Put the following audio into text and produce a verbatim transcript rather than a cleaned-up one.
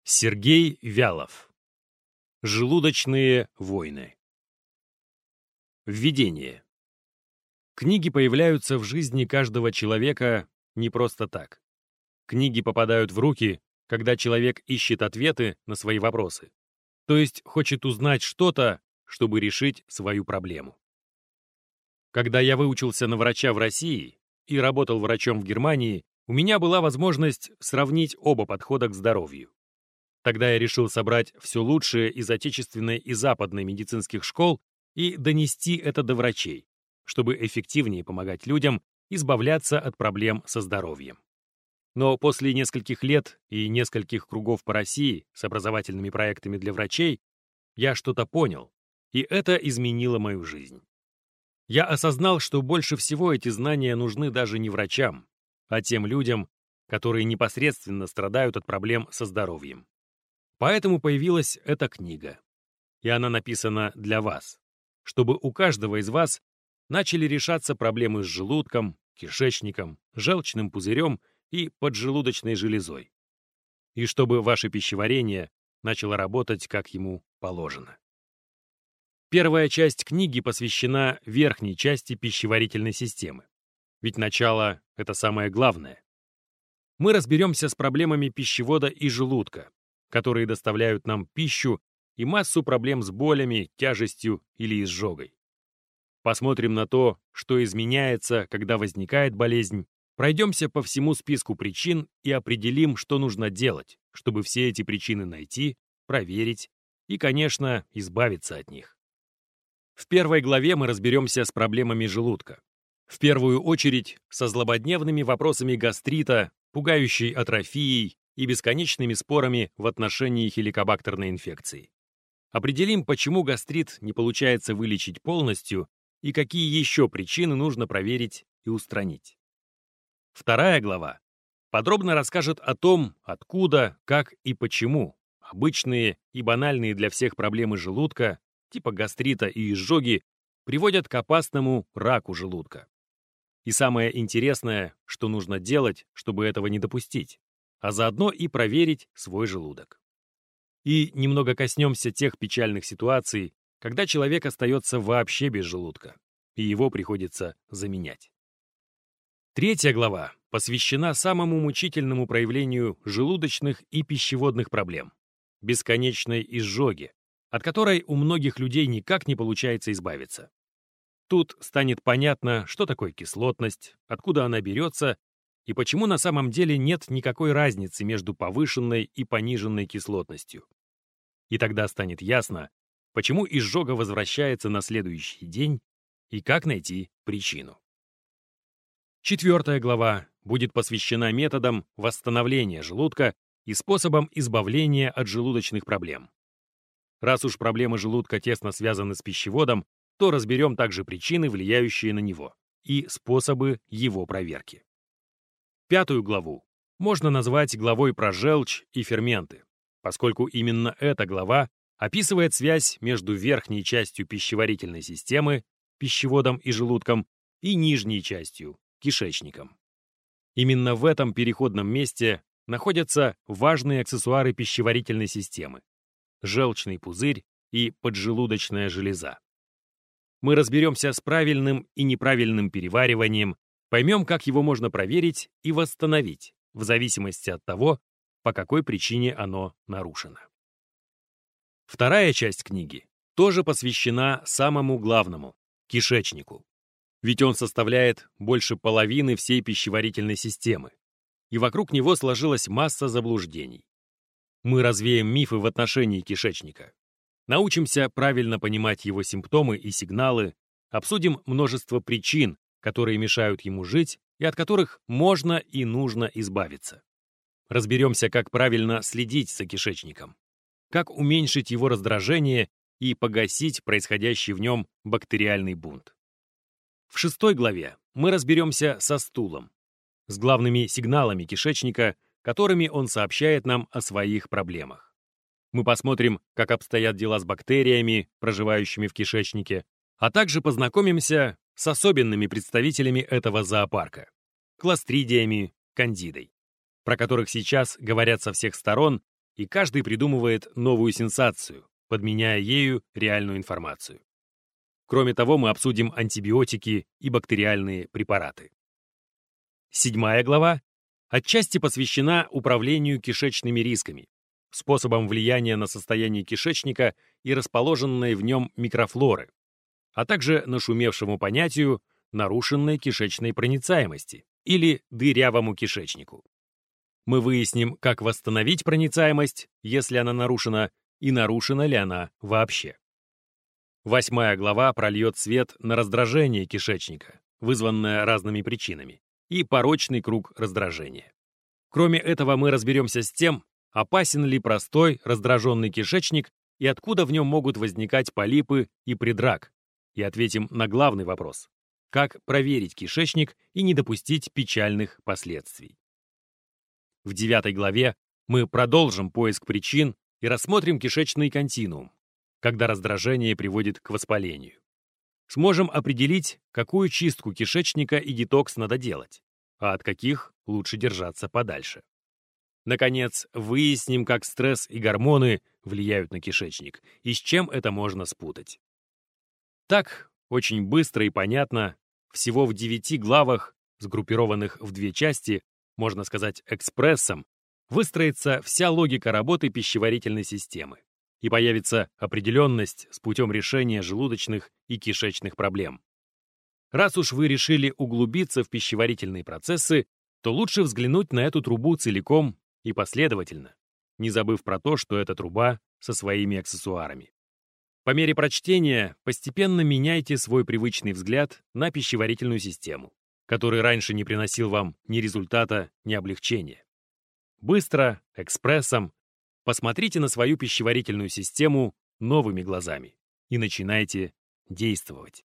Сергей Вялов. Желудочные войны. Введение. Книги появляются в жизни каждого человека не просто так. Книги попадают в руки, когда человек ищет ответы на свои вопросы, то есть хочет узнать что-то, чтобы решить свою проблему. Когда я выучился на врача в России и работал врачом в Германии, у меня была возможность сравнить оба подхода к здоровью. Тогда я решил собрать все лучшее из отечественной и западной медицинских школ и донести это до врачей, чтобы эффективнее помогать людям избавляться от проблем со здоровьем. Но после нескольких лет и нескольких кругов по России с образовательными проектами для врачей я что-то понял, и это изменило мою жизнь. Я осознал, что больше всего эти знания нужны даже не врачам, а тем людям, которые непосредственно страдают от проблем со здоровьем. Поэтому появилась эта книга. И она написана для вас, чтобы у каждого из вас начали решаться проблемы с желудком, кишечником, желчным пузырем и поджелудочной железой. И чтобы ваше пищеварение начало работать, как ему положено. Первая часть книги посвящена верхней части пищеварительной системы. Ведь начало — это самое главное. Мы разберемся с проблемами пищевода и желудка, которые доставляют нам пищу и массу проблем с болями, тяжестью или изжогой. Посмотрим на то, что изменяется, когда возникает болезнь, пройдемся по всему списку причин и определим, что нужно делать, чтобы все эти причины найти, проверить и, конечно, избавиться от них. В первой главе мы разберемся с проблемами желудка. В первую очередь со злободневными вопросами гастрита, пугающей атрофией и бесконечными спорами в отношении хеликобактерной инфекции. Определим, почему гастрит не получается вылечить полностью и какие еще причины нужно проверить и устранить. Вторая глава подробно расскажет о том, откуда, как и почему обычные и банальные для всех проблемы желудка, типа гастрита и изжоги, приводят к опасному раку желудка. И самое интересное, что нужно делать, чтобы этого не допустить, а заодно и проверить свой желудок. И немного коснемся тех печальных ситуаций, когда человек остается вообще без желудка, и его приходится заменять. Третья глава посвящена самому мучительному проявлению желудочных и пищеводных проблем – бесконечной изжоге, от которой у многих людей никак не получается избавиться. Тут станет понятно, что такое кислотность, откуда она берется, и почему на самом деле нет никакой разницы между повышенной и пониженной кислотностью. И тогда станет ясно, почему изжога возвращается на следующий день и как найти причину. Четвертая глава будет посвящена методам восстановления желудка и способам избавления от желудочных проблем. Раз уж проблемы желудка тесно связаны с пищеводом, то разберем также причины, влияющие на него, и способы его проверки. Пятую главу можно назвать главой про желчь и ферменты, поскольку именно эта глава описывает связь между верхней частью пищеварительной системы, пищеводом и желудком, и нижней частью, кишечником. Именно в этом переходном месте находятся важные аксессуары пищеварительной системы – желчный пузырь и поджелудочная железа. Мы разберемся с правильным и неправильным перевариванием, поймем, как его можно проверить и восстановить, в зависимости от того, по какой причине оно нарушено. Вторая часть книги тоже посвящена самому главному – кишечнику. Ведь он составляет больше половины всей пищеварительной системы, и вокруг него сложилась масса заблуждений. Мы развеем мифы в отношении кишечника, научимся правильно понимать его симптомы и сигналы, обсудим множество причин, которые мешают ему жить и от которых можно и нужно избавиться. Разберемся, как правильно следить за кишечником, как уменьшить его раздражение и погасить происходящий в нем бактериальный бунт. В шестой главе мы разберемся со стулом, с главными сигналами кишечника, которыми он сообщает нам о своих проблемах. Мы посмотрим, как обстоят дела с бактериями, проживающими в кишечнике, а также познакомимся с особенными представителями этого зоопарка – кластридиями, кандидой, про которых сейчас говорят со всех сторон и каждый придумывает новую сенсацию, подменяя ею реальную информацию. Кроме того, мы обсудим антибиотики и бактериальные препараты. Седьмая глава отчасти посвящена управлению кишечными рисками, способам влияния на состояние кишечника и расположенной в нем микрофлоры, а также нашумевшему понятию нарушенной кишечной проницаемости или дырявому кишечнику. Мы выясним, как восстановить проницаемость, если она нарушена, и нарушена ли она вообще. Восьмая глава прольет свет на раздражение кишечника, вызванное разными причинами, и порочный круг раздражения. Кроме этого, мы разберемся с тем, опасен ли простой раздраженный кишечник и откуда в нем могут возникать полипы и предрак, и ответим на главный вопрос: как проверить кишечник и не допустить печальных последствий. В девятой главе мы продолжим поиск причин и рассмотрим кишечный континуум, когда раздражение приводит к воспалению. Сможем определить, какую чистку кишечника и детокс надо делать, а от каких лучше держаться подальше. Наконец, выясним, как стресс и гормоны влияют на кишечник и с чем это можно спутать. Так, очень быстро и понятно, всего в девяти главах, сгруппированных в две части, можно сказать экспрессом, выстроится вся логика работы пищеварительной системы, и появится определенность с путем решения желудочных и кишечных проблем. Раз уж вы решили углубиться в пищеварительные процессы, то лучше взглянуть на эту трубу целиком и последовательно, не забыв про то, что это труба со своими аксессуарами. По мере прочтения постепенно меняйте свой привычный взгляд на пищеварительную систему, который раньше не приносил вам ни результата, ни облегчения. Быстро, экспрессом посмотрите на свою пищеварительную систему новыми глазами и начинайте действовать.